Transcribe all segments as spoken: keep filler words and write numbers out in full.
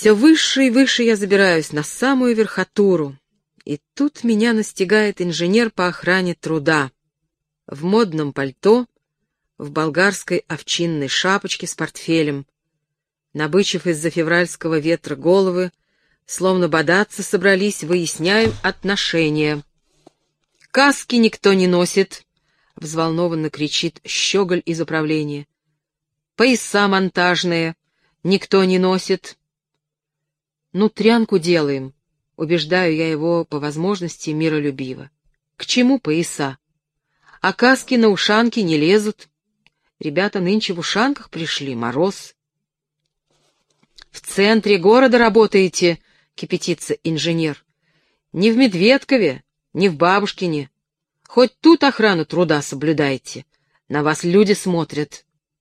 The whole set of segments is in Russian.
Все выше и выше я забираюсь на самую верхотуру, и тут меня настигает инженер по охране труда в модном пальто, в болгарской овчинной шапочке с портфелем. Набычив из-за февральского ветра головы, словно бодаться собрались, выясняем отношения. «Каски никто не носит!» — взволнованно кричит щеголь из управления. «Пояса монтажные никто не носит!» «Ну, трянку делаем», — убеждаю я его по возможности миролюбиво. «К чему пояса? А каски на ушанки не лезут. Ребята нынче в ушанках пришли, мороз». «В центре города работаете», — кипятится инженер. «Не в Медведкове, не в Бабушкине. Хоть тут охрану труда соблюдайте. На вас люди смотрят».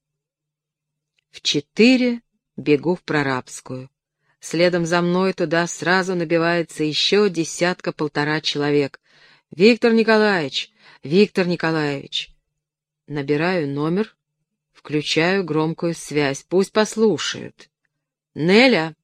В четыре бегу в Прорабскую. Следом за мной туда сразу набивается еще десятка-полтора человек. «Виктор Николаевич! Виктор Николаевич!» Набираю номер, включаю громкую связь. Пусть послушают. «Неля?»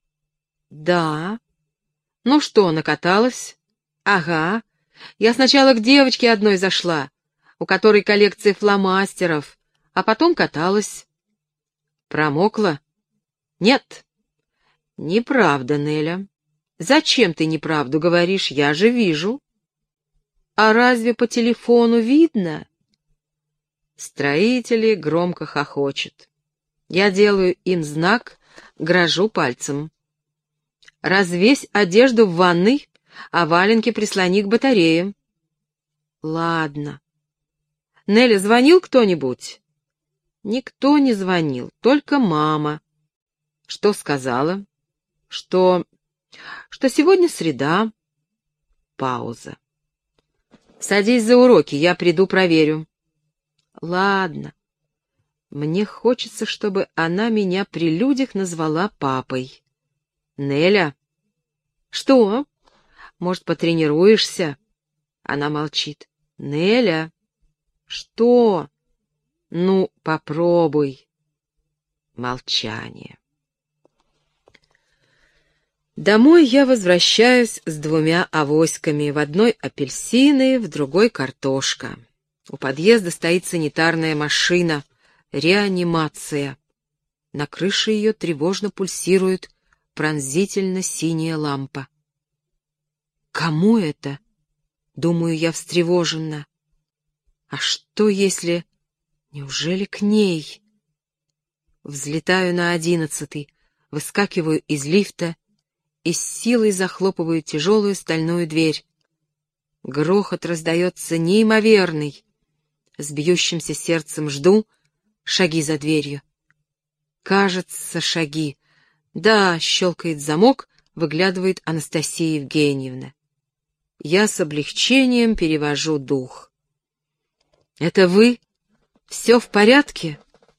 «Да». «Ну что, накаталась?» «Ага. Я сначала к девочке одной зашла, у которой коллекция фломастеров, а потом каталась». «Промокла?» «Нет». «Неправда, Неля. Зачем ты неправду говоришь? Я же вижу». «А разве по телефону видно?» Строители громко хохочут. Я делаю им знак, грожу пальцем. «Развесь одежду в ванной, а валенки прислони к батарее». «Ладно». «Неля, звонил кто-нибудь?» «Никто не звонил, только мама». «Что сказала?» «Что... что сегодня среда». Пауза. «Садись за уроки, я приду проверю». «Ладно». Мне хочется, чтобы она меня при людях назвала папой. «Неля?» «Что? Может, потренируешься?» Она молчит. «Неля?» «Что?» «Ну, попробуй». Молчание. Домой я возвращаюсь с двумя авоськами. В одной апельсины, в другой картошка. У подъезда стоит санитарная машина. Реанимация. На крыше ее тревожно пульсирует пронзительно-синяя лампа. «Кому это?» — думаю я встревоженно. «А что если... неужели к ней?» Взлетаю на одиннадцатый, выскакиваю из лифта и с силой захлопываю тяжелую стальную дверь. Грохот раздается неимоверный. С бьющимся сердцем жду шаги за дверью. Кажется, шаги. Да, щелкает замок, выглядывает Анастасия Евгеньевна. Я с облегчением перевожу дух. «Это вы? Все в порядке?»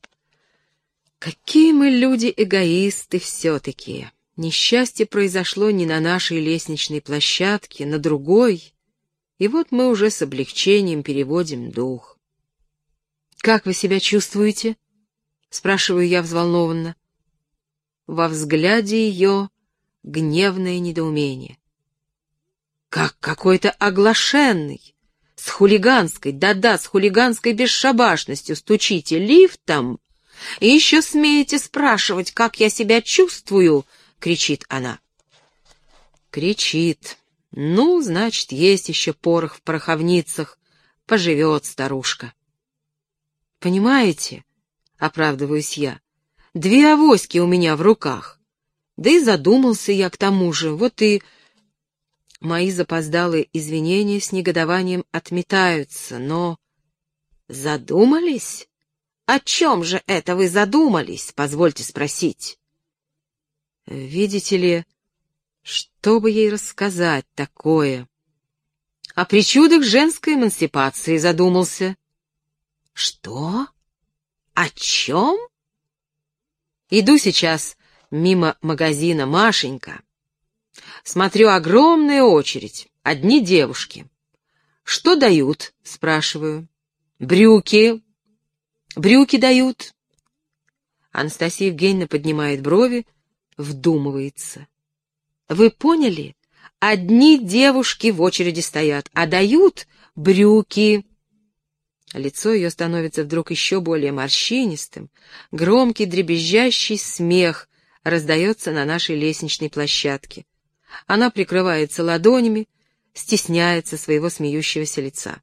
Какие мы люди эгоисты все-таки. Несчастье произошло не на нашей лестничной площадке, на другой, и вот мы уже с облегчением переводим дух. «Как вы себя чувствуете?» — спрашиваю я взволнованно. Во взгляде ее гневное недоумение. «Как какой-то оглашенный, с хулиганской, да-да, с хулиганской бесшабашностью стучите лифтом и еще смеете спрашивать, как я себя чувствую?» — кричит она. Кричит. Ну, значит, есть еще порох в пороховницах. Поживет старушка. «Понимаете?» — оправдываюсь я. «Две авоськи у меня в руках. Да и задумался я к тому же. Вот и...» Мои запоздалые извинения с негодованием отметаются, но... «Задумались? О чем же это вы задумались, позвольте спросить?» Видите ли, что бы ей рассказать такое? О причудах женской эмансипации задумался. Что? О чем? Иду сейчас мимо магазина «Машенька». Смотрю, огромная очередь, одни девушки. «Что дают?» — спрашиваю. «Брюки». «Брюки дают». Анастасия Евгеньевна поднимает брови, вдумывается. Вы поняли? Одни девушки в очереди стоят, а дают брюки. Лицо ее становится вдруг еще более морщинистым. Громкий дребезжащий смех раздается на нашей лестничной площадке. Она прикрывается ладонями, стесняется своего смеющегося лица.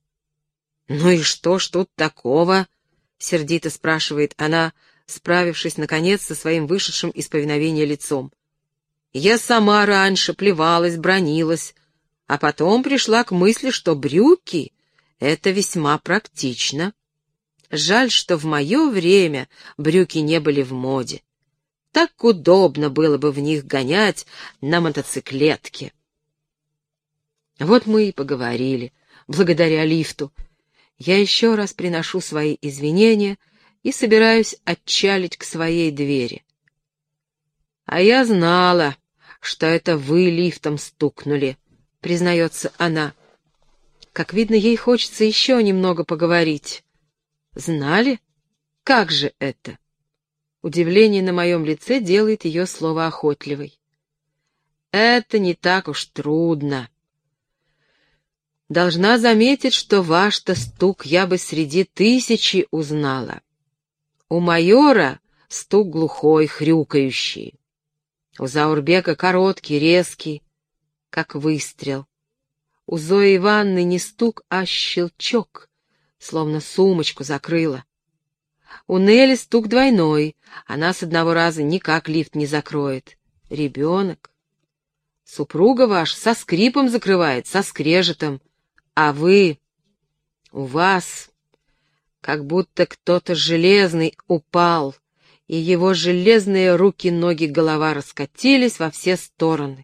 «Ну и что ж тут такого?» — сердито спрашивает она, справившись, наконец, со своим вышедшим из повиновения лицом. «Я сама раньше плевалась, бранилась, а потом пришла к мысли, что брюки — это весьма практично. Жаль, что в мое время брюки не были в моде. Так удобно было бы в них гонять на мотоциклетке». Вот мы и поговорили, благодаря лифту. Я еще раз приношу свои извинения и собираюсь отчалить к своей двери. «А я знала, что это вы лифтом стукнули», — признается она. Как видно, ей хочется еще немного поговорить. «Знали? Как же это?» Удивление на моем лице делает ее словоохотливой. «Это не так уж трудно. Должна заметить, что ваш-то стук я бы среди тысячи узнала. У майора стук глухой, хрюкающий. У Заурбека короткий, резкий, как выстрел. У Зои Ивановны не стук, а щелчок, словно сумочку закрыла. У Нелли стук двойной, она с одного раза никак лифт не закроет. Ребенок. Супруга ваша со скрипом закрывает, со скрежетом, а вы, у вас, как будто кто-то железный упал, и его железные руки, ноги, голова раскатились во все стороны.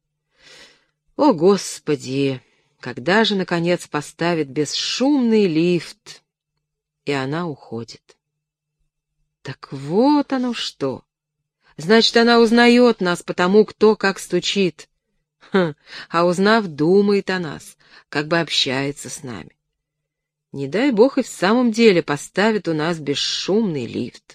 О, Господи! Когда же, наконец, поставит бесшумный лифт? И она уходит. Так вот оно что! Значит, она узнает нас потому, кто как стучит. Ха, а узнав, думает о нас, как бы общается с нами. Не дай бог и в самом деле поставит у нас бесшумный лифт.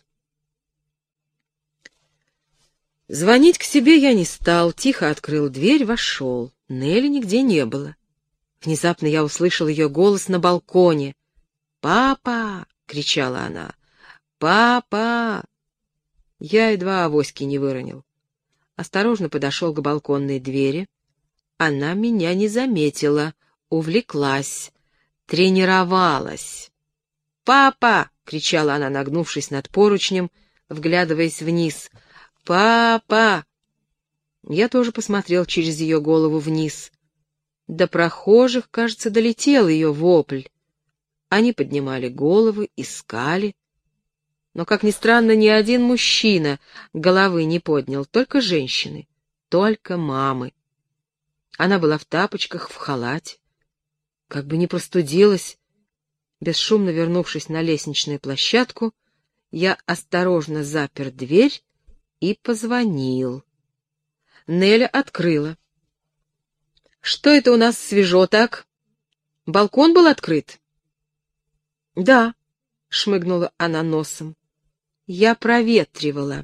Звонить к себе я не стал, тихо открыл дверь, вошел. Нелли нигде не было. Внезапно я услышал ее голос на балконе. «Папа!» — кричала она. «Папа!» Я едва авоськи не выронил. Осторожно подошел к балконной двери. Она меня не заметила, увлеклась, тренировалась. «Папа!» — кричала она, нагнувшись над поручнем, вглядываясь вниз. «Папа!» Я тоже посмотрел через ее голову вниз. До прохожих, кажется, долетел ее вопль. Они поднимали головы, искали. Но, как ни странно, ни один мужчина головы не поднял, только женщины, только мамы. Она была в тапочках, в халате. Как бы не простудилась. Бесшумно вернувшись на лестничную площадку, я осторожно запер дверь и позвонил. Неля открыла. «Что это у нас свежо так? Балкон был открыт?» «Да», — шмыгнула она носом. «Я проветривала».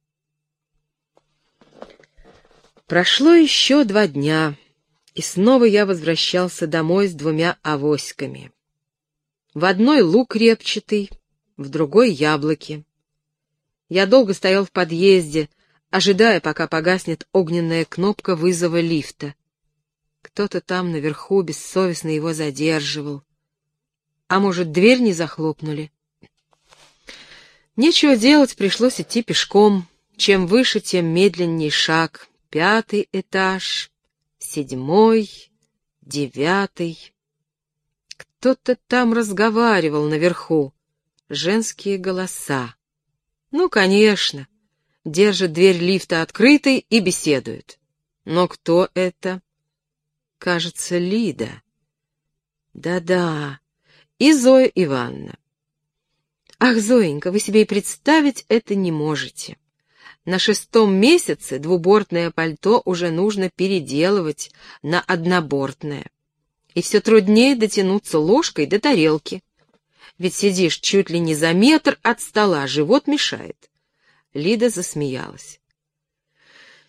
Прошло еще два дня, и снова я возвращался домой с двумя авоськами. В одной лук репчатый, в другой яблоки. Я долго стоял в подъезде, ожидая, пока погаснет огненная кнопка вызова лифта. Кто-то там наверху бессовестно его задерживал. А может, дверь не захлопнули? Нечего делать, пришлось идти пешком. Чем выше, тем медленней шаг. Пятый этаж, седьмой, девятый. Кто-то там разговаривал наверху. Женские голоса. Ну, конечно, держат дверь лифта открытой и беседуют. Но кто это? Кажется, Лида. Да-да, и Зоя Ивановна. Ах, Зоенька, вы себе и представить это не можете. На шестом месяце двубортное пальто уже нужно переделывать на однобортное. И все труднее дотянуться ложкой до тарелки. Ведь сидишь чуть ли не за метр от стола, живот мешает. Лида засмеялась.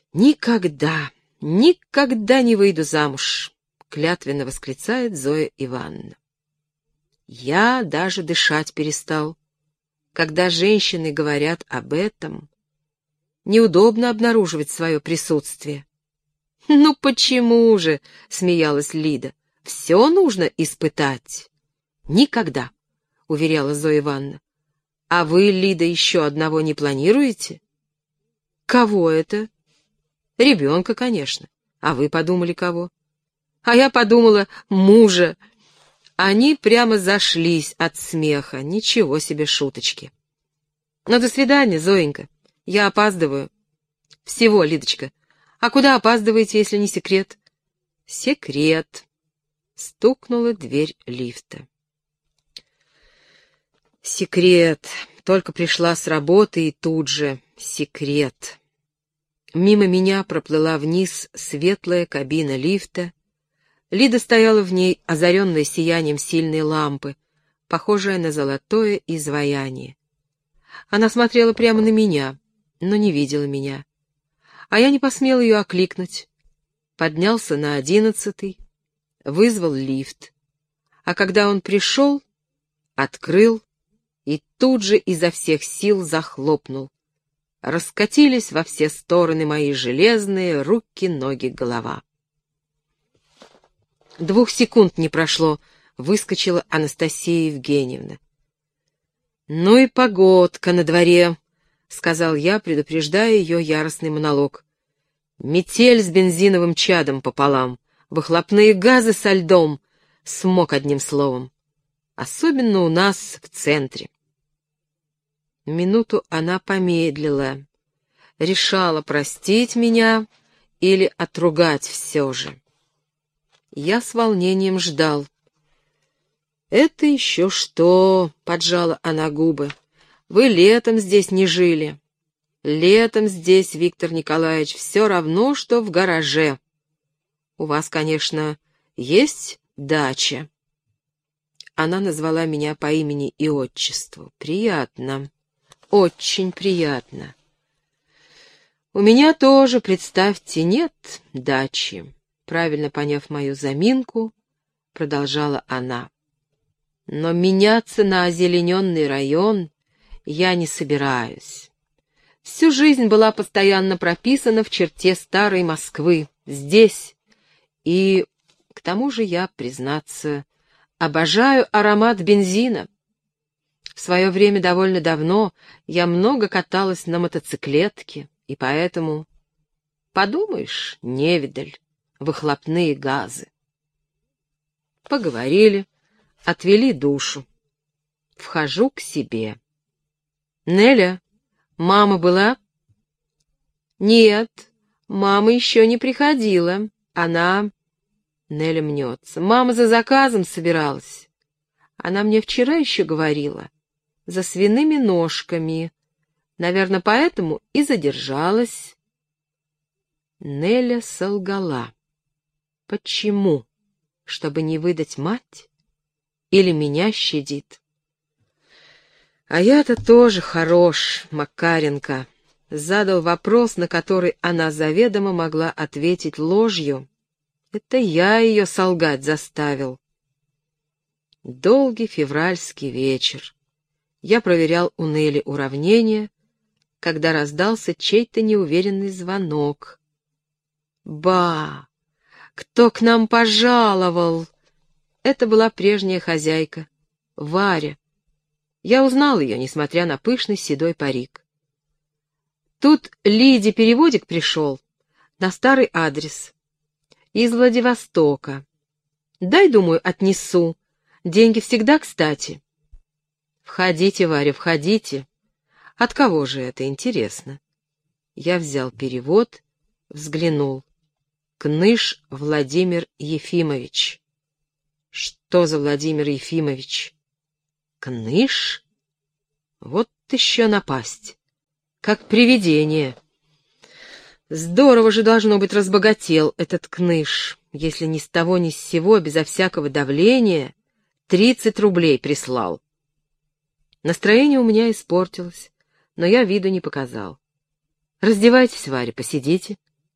«Никогда, никогда не выйду замуж», — клятвенно восклицает Зоя Ивановна. Я даже дышать перестал. Когда женщины говорят об этом, неудобно обнаруживать свое присутствие. «Ну почему же?» — смеялась Лида. «Все нужно испытать». «Никогда», — уверяла Зоя Ивановна. «А вы, Лида, еще одного не планируете?» «Кого это?» «Ребенка, конечно. А вы подумали, кого?» «А я подумала, мужа». Они прямо зашлись от смеха. Ничего себе шуточки. «Ну, до свидания, Зоенька. Я опаздываю». «Всего, Лидочка. А куда опаздываете, если не секрет?» «Секрет». Стукнула дверь лифта. Секрет. Только пришла с работы и тут же секрет. Мимо меня проплыла вниз светлая кабина лифта. Лида стояла в ней, озаренная сиянием сильной лампы, похожая на золотое изваяние. Она смотрела прямо на меня, но не видела меня. А я не посмел ее окликнуть. Поднялся на одиннадцатый, вызвал лифт. А когда он пришел, открыл и тут же изо всех сил захлопнул. Раскатились во все стороны мои железные руки, ноги, голова. Двух секунд не прошло, выскочила Анастасия Евгеньевна. «Ну и погодка на дворе», — сказал я, предупреждая ее яростный монолог. «Метель с бензиновым чадом пополам, выхлопные газы со льдом, смог одним словом. Особенно у нас в центре». Минуту она помедлила, решала, простить меня или отругать все же. Я с волнением ждал. «Это еще что?» — поджала она губы. «Вы летом здесь не жили. Летом здесь, Виктор Николаевич, все равно, что в гараже. У вас, конечно, есть дача?» Она назвала меня по имени и отчеству. «Приятно, очень приятно. У меня тоже, представьте, нет дачи». Правильно поняв мою заминку, продолжала она. «Но меняться на озелененный район я не собираюсь. Всю жизнь была постоянно прописана в черте старой Москвы, здесь. И к тому же я, признаться, обожаю аромат бензина. В свое время довольно давно я много каталась на мотоциклетке, и поэтому, подумаешь, невидаль, выхлопные газы». Поговорили, отвели душу. Вхожу к себе. «Неля, мама была?» «Нет, мама еще не приходила. Она...» Неля мнется. «Мама за заказом собиралась. Она мне вчера еще говорила. За свиными ножками. Наверное, поэтому и задержалась». Неля солгала. Почему? Чтобы не выдать мать? Или меня щадит? А я-то тоже хорош, Макаренко. Задал вопрос, на который она заведомо могла ответить ложью. Это я ее солгать заставил. Долгий февральский вечер. Я проверял у Нели уравнение, когда раздался чей-то неуверенный звонок. Ба! Кто к нам пожаловал? Это была прежняя хозяйка, Варя. Я узнал ее, несмотря на пышный седой парик. Тут Лиде переводик пришел на старый адрес. Из Владивостока. Дай, думаю, отнесу. Деньги всегда кстати. Входите, Варя, входите. От кого же это, интересно? Я взял перевод, взглянул. Кныш Владимир Ефимович. Что за Владимир Ефимович? Кныш? Вот еще напасть. Как привидение. Здорово же, должно быть, разбогател этот Кныш, если ни с того ни с сего, безо всякого давления, тридцать рублей прислал. Настроение у меня испортилось, но я виду не показал. «Раздевайтесь, Варя, посидите».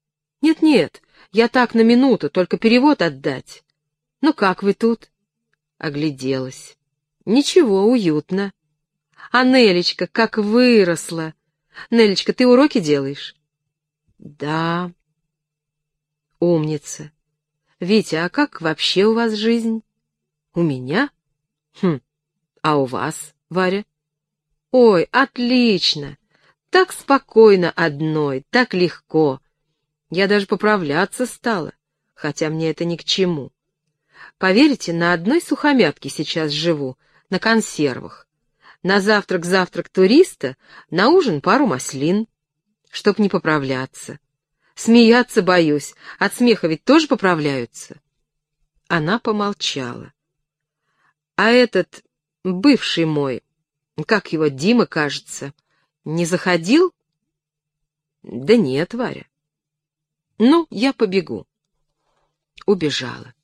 Нет-нет, я так на минуту, только перевод отдать. Ну как вы тут? Огляделась. Ничего, уютно. А Нелечка как выросла. Нелечка, ты уроки делаешь? Да. Умница. Витя, а как вообще у вас жизнь? У меня? Хм, а у вас, Варя? Ой, отлично. Так спокойно одной, так легко. Я даже поправляться стала, хотя мне это ни к чему. Поверите, на одной сухомятке сейчас живу, на консервах. На завтрак завтрак туриста, на ужин пару маслин, чтоб не поправляться. Смеяться боюсь, от смеха ведь тоже поправляются. Она помолчала. А этот бывший мой, как его, Дима, кажется, не заходил? Да нет, Варя. Ну, я побегу. Убежала.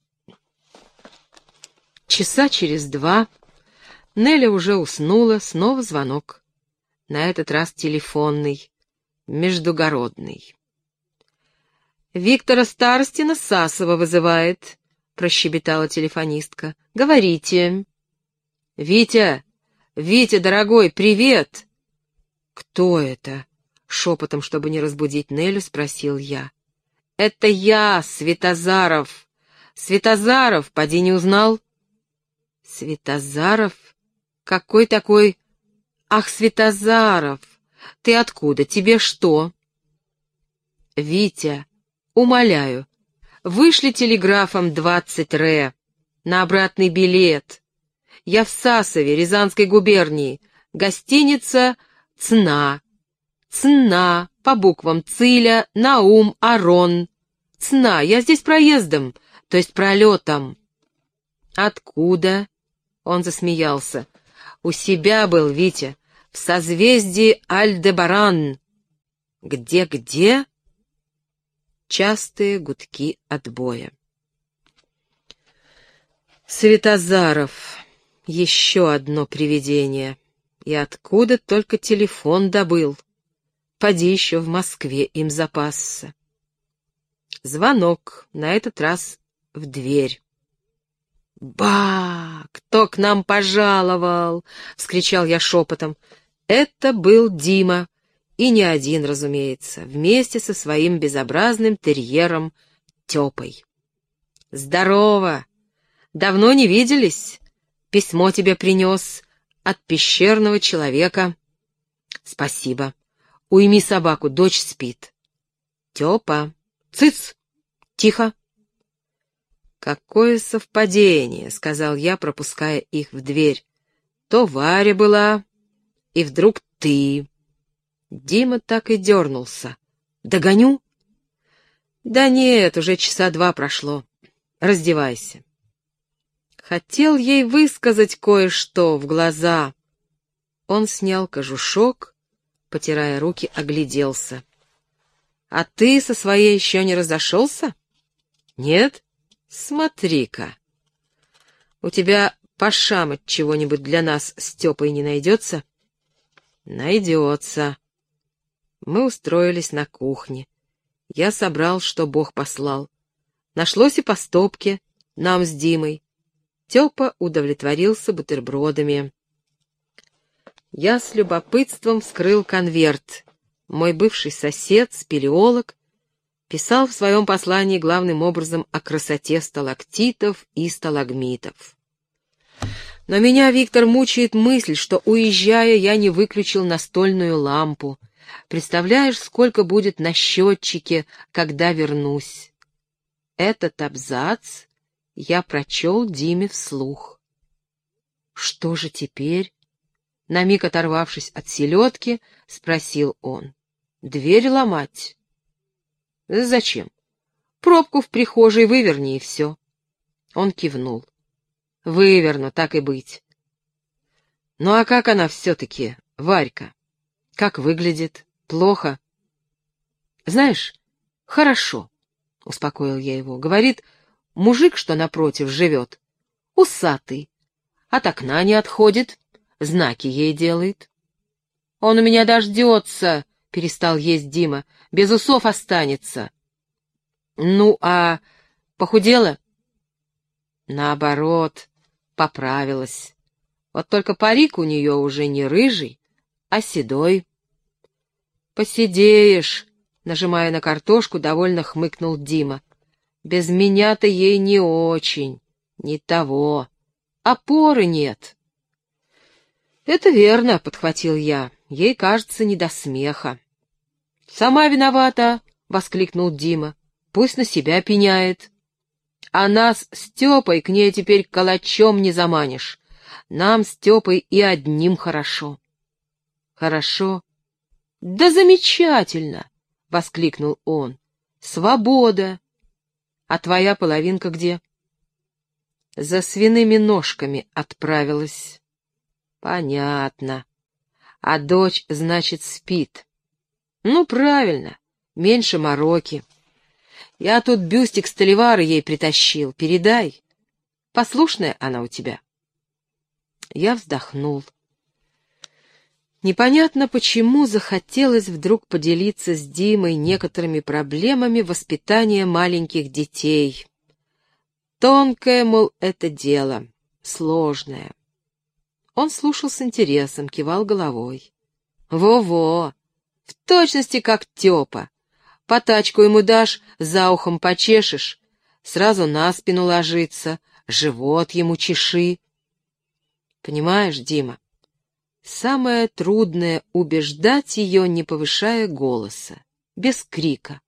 Часа через два Неля уже уснула, снова звонок. На этот раз телефонный, междугородный. «Виктора Старостина Сасова вызывает», — прощебетала телефонистка. «Говорите». «Витя! Витя, дорогой, привет!» «Кто это?» — шепотом, чтобы не разбудить Нелю, спросил я. «Это я, Светозаров. Светозаров, поди не узнал?» «Светозаров? Какой такой? Ах, Светозаров! Ты откуда? Тебе что?» «Витя, умоляю, вышли телеграфом двадцать ре на обратный билет. Я в Сасове, Рязанской губернии. Гостиница «Цна». «Цна» по буквам Циля, Наум, Арон. «Цна», я здесь проездом, то есть пролетом. «Откуда?» — он засмеялся. «У себя был, Витя, в созвездии Альдебаран». «Где-где?» Частые гудки отбоя. Светозаров. Еще одно привидение. И откуда только телефон добыл? Поди еще в Москве им запасся. Звонок, на этот раз в дверь. «Ба! Кто к нам пожаловал?» — вскричал я шепотом. Это был Дима, и не один, разумеется, вместе со своим безобразным терьером Тёпой. «Здорово! Давно не виделись? Письмо тебе принес от пещерного человека». «Спасибо. Уйми собаку, дочь спит». «Тёпа! Цыц! Тихо!» «Какое совпадение!» — сказал я, пропуская их в дверь. «То Варя была, и вдруг ты». Дима так и дернулся. «Догоню?» «Да нет, уже часа два прошло. Раздевайся». Хотел ей высказать кое-что в глаза. Он снял кожушок, потирая руки, огляделся. «А ты со своей еще не разошелся? Нет? Смотри-ка. У тебя пошамать чего-нибудь для нас с Степой не найдется?» «Найдется». Мы устроились на кухне. Я собрал, что Бог послал. Нашлось и по стопке, нам с Димой. Тёпа удовлетворился бутербродами. Я с любопытством вскрыл конверт. Мой бывший сосед, спелеолог, писал в своем послании главным образом о красоте сталактитов и сталагмитов. Но меня, Виктор, мучает мысль, что, уезжая, я не выключил настольную лампу. Представляешь, сколько будет на счетчике, когда вернусь? Этот абзац я прочел Диме вслух. «Что же теперь?» На миг оторвавшись от селедки, спросил он. «Дверь ломать?» «Зачем? Пробку в прихожей выверни, и все». Он кивнул. «Выверну, так и быть». «Ну а как она все-таки, Варька? Как выглядит? Плохо?» «Знаешь, хорошо», — успокоил я его. «Говорит, мужик, что напротив живет, усатый, от окна не отходит, знаки ей делает». «Он у меня дождется», — перестал есть Дима, — «без усов останется». Ну, а похудела? Наоборот, поправилась. Вот только парик у нее уже не рыжий, а седой. Посидеешь, нажимая на картошку, довольно хмыкнул Дима. Без меня-то ей не очень, не того. Опоры нет. Это верно, подхватил я. Ей, кажется, не до смеха. Сама виновата, воскликнул Дима. Пусть на себя пеняет. А нас с Степой к ней теперь калачом не заманишь. Нам с Степой и одним хорошо. Хорошо? Да замечательно, воскликнул он. Свобода. А твоя половинка где? За свиными ножками отправилась. Понятно. А дочь, значит, спит. Ну, правильно, меньше мороки. Я тут бюстик Столивара ей притащил, передай. Послушная она у тебя. Я вздохнул. Непонятно почему захотелось вдруг поделиться с Димой некоторыми проблемами воспитания маленьких детей. Тонкое, мол, это дело, сложное. Он слушал с интересом, кивал головой. Во-во, в точности как Тёпа. По тачку ему дашь, за ухом почешешь, сразу на спину ложится, живот ему чеши. Понимаешь, Дима, самое трудное — убеждать ее, не повышая голоса, без крика.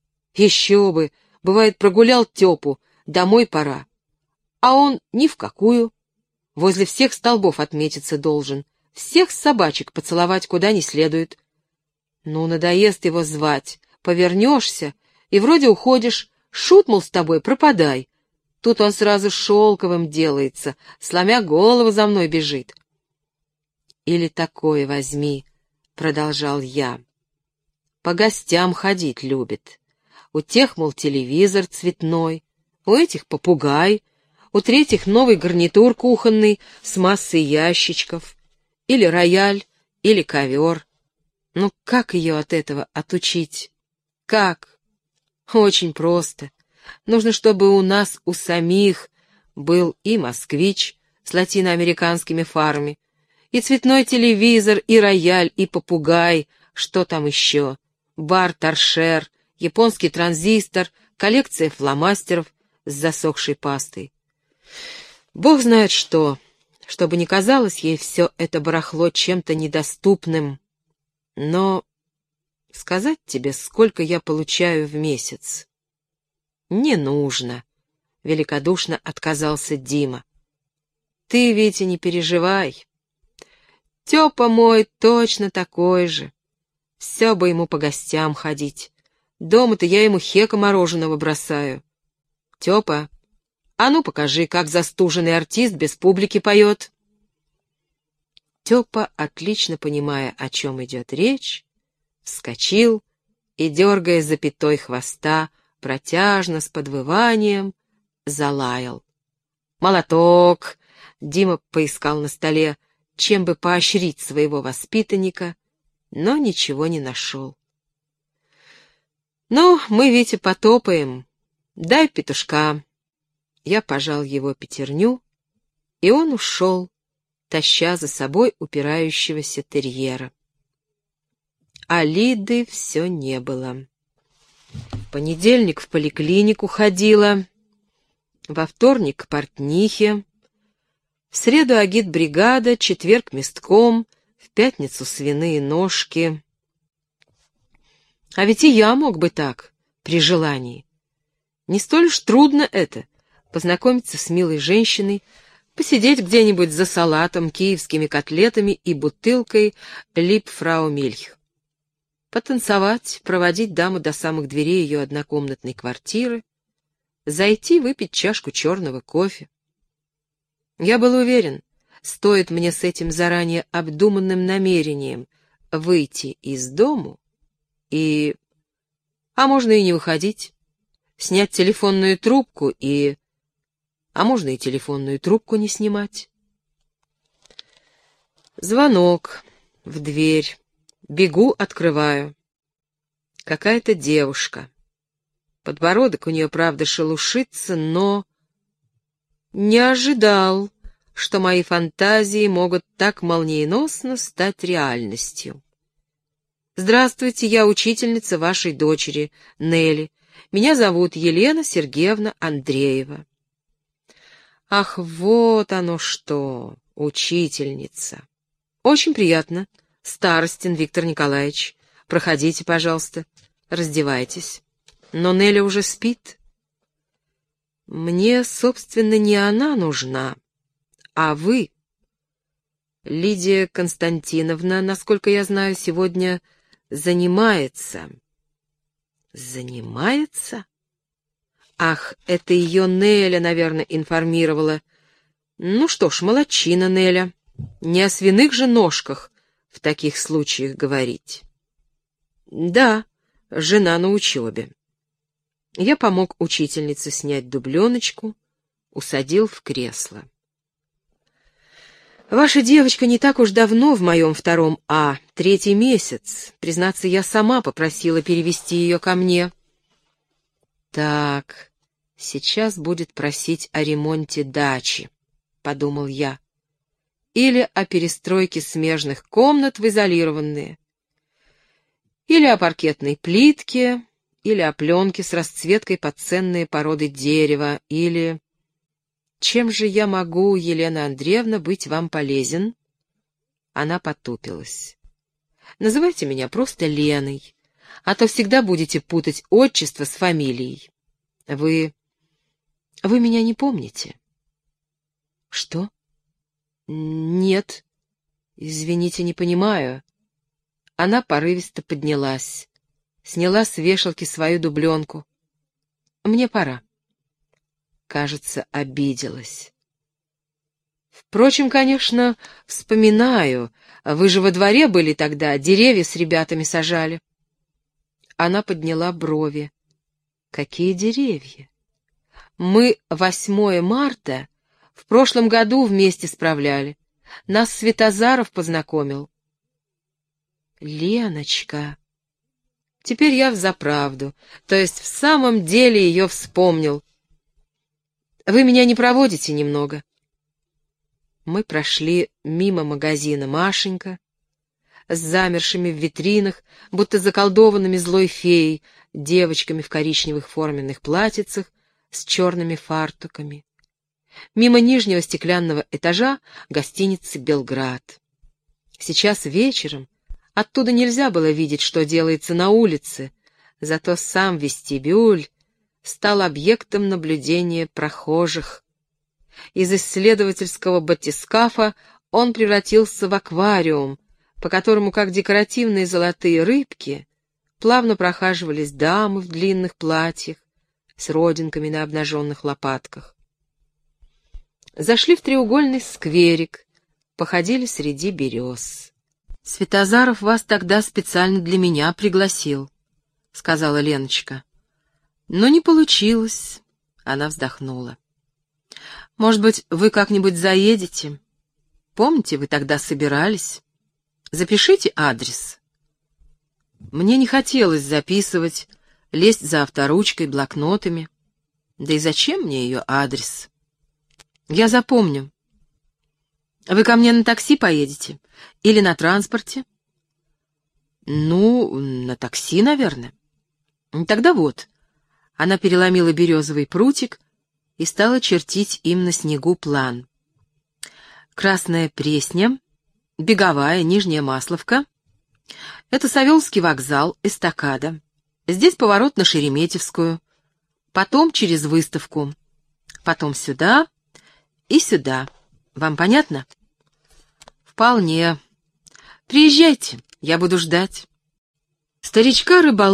Еще бы, бывает, прогулял Тёпу, домой пора. А он ни в какую. Возле всех столбов отметиться должен, всех собачек поцеловать куда не следует. Ну, надоест его звать, повернешься, и вроде уходишь, шут, мол, с тобой, пропадай. Тут он сразу шелковым делается, сломя голову за мной бежит. Или такое возьми, — продолжал я. По гостям ходить любит. У тех, мол, телевизор цветной, у этих попугай, у третьих новый гарнитур кухонный с массой ящичков, или рояль, или ковер. Ну как ее от этого отучить? Как? Очень просто. Нужно, чтобы у нас у самих был и москвич с латиноамериканскими фарами, и цветной телевизор, и рояль, и попугай, что там еще, бар-торшер, японский транзистор, коллекция фломастеров с засохшей пастой. Бог знает что, чтобы не казалось ей все это барахло чем-то недоступным. Но сказать тебе, сколько я получаю в месяц? Не нужно, — великодушно отказался Дима. Ты, Витя, не переживай. Тёпа мой точно такой же. Все бы ему по гостям ходить. Дома-то я ему хека мороженого бросаю. Тёпа, а ну покажи, как застуженный артист без публики поет. Тёпа, отлично понимая, о чем идет речь, вскочил и, дергая запятой хвоста, протяжно, с подвыванием, залаял. «Молоток!» — Дима поискал на столе, чем бы поощрить своего воспитанника, но ничего не нашел. «Ну, мы, Витя, потопаем. Дай петушка». Я пожал его пятерню, и он ушел, таща за собой упирающегося терьера. А Лиды все не было. В понедельник в поликлинику ходила, во вторник к портнихе, в среду агитбригада, четверг местком, в пятницу свиные ножки. А ведь и я мог бы так, при желании. Не столь уж трудно это — познакомиться с милой женщиной, посидеть где-нибудь за салатом, киевскими котлетами и бутылкой Липфраумильх. Потанцевать, проводить даму до самых дверей ее однокомнатной квартиры, зайти выпить чашку черного кофе. Я был уверен, стоит мне с этим заранее обдуманным намерением выйти из дому и... А можно и не выходить, снять телефонную трубку и... А можно и телефонную трубку не снимать. Звонок в дверь. Бегу, открываю. Какая-то девушка. Подбородок у нее, правда, шелушится, но... Не ожидал, что мои фантазии могут так молниеносно стать реальностью. Здравствуйте, я учительница вашей дочери, Нелли. Меня зовут Елена Сергеевна Андреева. Ах, вот оно что, учительница. Очень приятно. Старостин Виктор Николаевич. Проходите, пожалуйста, раздевайтесь. Но Нелли уже спит. Мне, собственно, не она нужна, а вы. Лидия Константиновна, насколько я знаю, сегодня занимается. Занимается? Ах, это ее Неля, наверное, информировала. Ну что ж, молодчина, Неля. Не о свиных же ножках в таких случаях говорить. Да, жена на учебе. Я помог учительнице снять дубленочку, усадил в кресло. Ваша девочка не так уж давно в моем втором А, третий месяц. Признаться, я сама попросила перевести ее ко мне. Так, сейчас будет просить о ремонте дачи, подумал я. Или о перестройке смежных комнат в изолированные. Или о паркетной плитке, или о пленке с расцветкой под ценные породы дерева, или... Чем же я могу, Елена Андреевна, быть вам полезен? Она потупилась. Называйте меня просто Леной, а то всегда будете путать отчество с фамилией. Вы... вы меня не помните? Что? Нет. Извините, не понимаю. Она порывисто поднялась. Сняла с вешалки свою дубленку. Мне пора. Кажется, обиделась. Впрочем, конечно, вспоминаю. Вы же во дворе были тогда, деревья с ребятами сажали. Она подняла брови. Какие деревья? Мы восьмое марта в прошлом году вместе справляли. Нас Светозаров познакомил. Леночка... Теперь я взаправду, то есть в самом деле ее вспомнил. Вы меня не проводите немного? Мы прошли мимо магазина «Машенька» с замершими в витринах, будто заколдованными злой феей, девочками в коричневых форменных платьицах с черными фартуками. Мимо нижнего стеклянного этажа гостиницы «Белград». Сейчас вечером оттуда нельзя было видеть, что делается на улице, зато сам вестибюль стал объектом наблюдения прохожих. Из исследовательского батискафа он превратился в аквариум, по которому, как декоративные золотые рыбки, плавно прохаживались дамы в длинных платьях с родинками на обнаженных лопатках. Зашли в треугольный скверик, походили среди берез. «Светозаров вас тогда специально для меня пригласил», — сказала Леночка. «Но не получилось», — она вздохнула. «Может быть, вы как-нибудь заедете? Помните, вы тогда собирались? Запишите адрес». Мне не хотелось записывать, лезть за авторучкой, блокнотами. Да и зачем мне ее адрес? Я запомню. Вы ко мне на такси поедете? Или на транспорте? Ну, на такси, наверное. Тогда вот. Она переломила березовый прутик и стала чертить им на снегу план. Красная Пресня, Беговая, Нижняя Масловка. Это Савеловский вокзал, эстакада. Здесь поворот на Шереметьевскую. Потом через Выставку. Потом сюда и сюда. Вам понятно? Вполне. Приезжайте, я буду ждать. Старичка рыболова